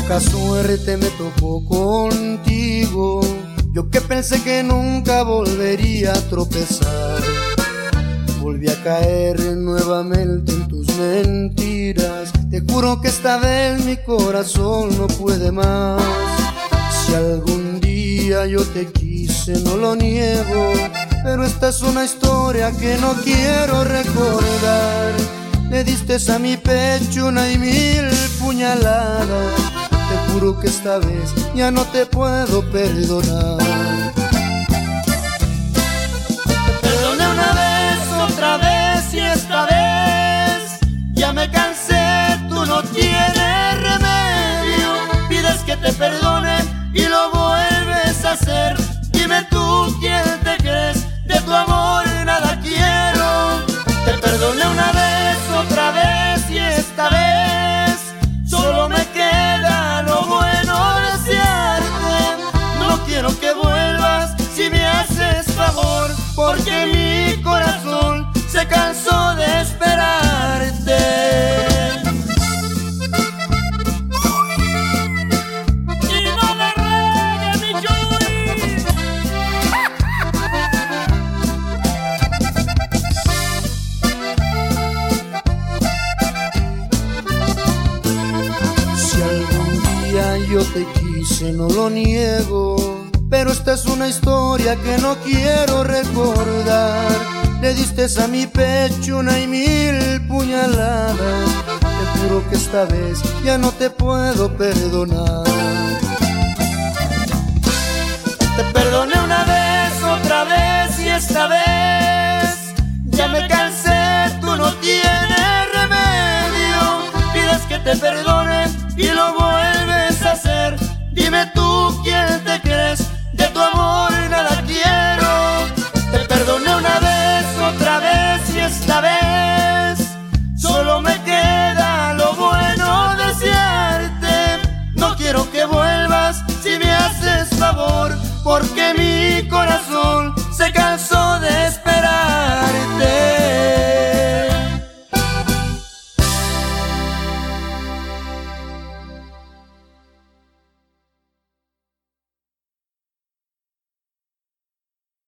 Poca suerte me tocó contigo, yo que pensé que nunca volvería a tropezar. Volví a caer nuevamente en tus mentiras. Te juro que esta vez mi corazón no puede más. Si algún día yo te quise, no lo niego, pero esta es una historia que no quiero recordar. Le diste a mi pecho una y mil puñaladas. Te juro que esta vez ya no te puedo perdonar. Te perdoné una vez, otra vez y esta vez ya me cansé, tú no tienes remedio. Pides que te perdone y lo vuelves a hacer. Dime tú quién te crees, de tu amor nada quiero. Te perdoné una vez, otra vez y esta vez solo me queda lo bueno desearte. No quiero que vuelvas si me haces favor, porque mi corazón se cansó de esperarte. Y no me ruegues, mi Chuy. Si algún día yo te quise, no lo niego, pero esta es una historia que no quiero recordar. Le diste a mi pecho una y mil puñaladas. Te juro que esta vez ya no te puedo perdonar. Te perdoné una vez, otra vez y esta vez